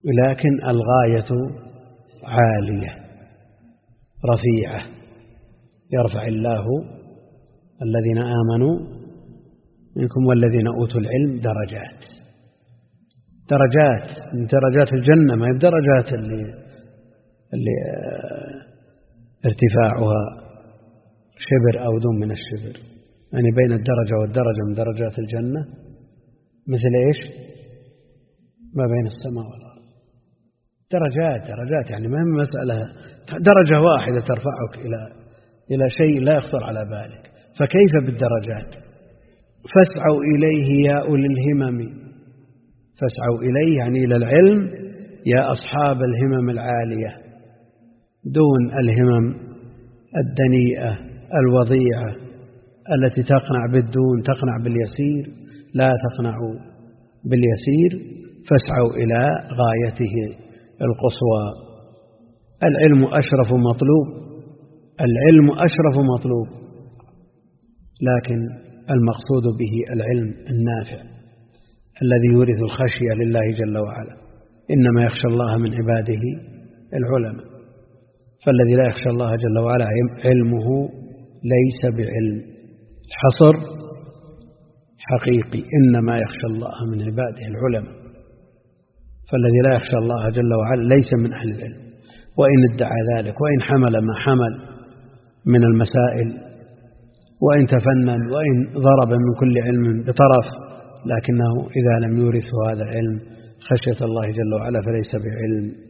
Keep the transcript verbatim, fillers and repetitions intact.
ولكن الغاية عالية رفيعة، يرفع الله الذين آمنوا منكم والذين أوتوا العلم درجات. درجات من درجات الجنة، ما هي الدرجات اللي, اللي ارتفاعها شبر أو دون من الشبر، يعني بين الدرجة والدرجة من درجات الجنة مثل إيش؟ ما بين السماء والأرض. درجات درجات يعني ما هي مسألة درجة واحدة ترفعك إلى إلى شيء لا يخطر على بالك، فكيف بالدرجات؟ فاسعوا إليه يا أولي الهمم، فاسعوا إليه يعني إلى العلم يا أصحاب الهمم العالية، دون الهمم الدنيئة الوضيعة التي تقنع بالدون، تقنع باليسير، لا تقنع باليسير. فاسعوا إلى غايته القصوى. العلم أشرف مطلوب، العلم أشرف مطلوب، لكن المقصود به العلم النافع الذي يورث الخشية لله جل وعلا. إنما يخشى الله من عباده العلماء، فالذي لا يخشى الله جل وعلا علمه ليس بعلم. الحصر حقيقي، إنما يخشى الله من عباده العلماء، فالذي لا يخشى الله جل وعلا ليس من أهل العلم، وإن ادعى ذلك، وإن حمل ما حمل من المسائل، وإن تفنن، وإن ضرب من كل علم بطرف، لكنه إذا لم يورث هذا العلم خشية الله جل وعلا فليس بعلم.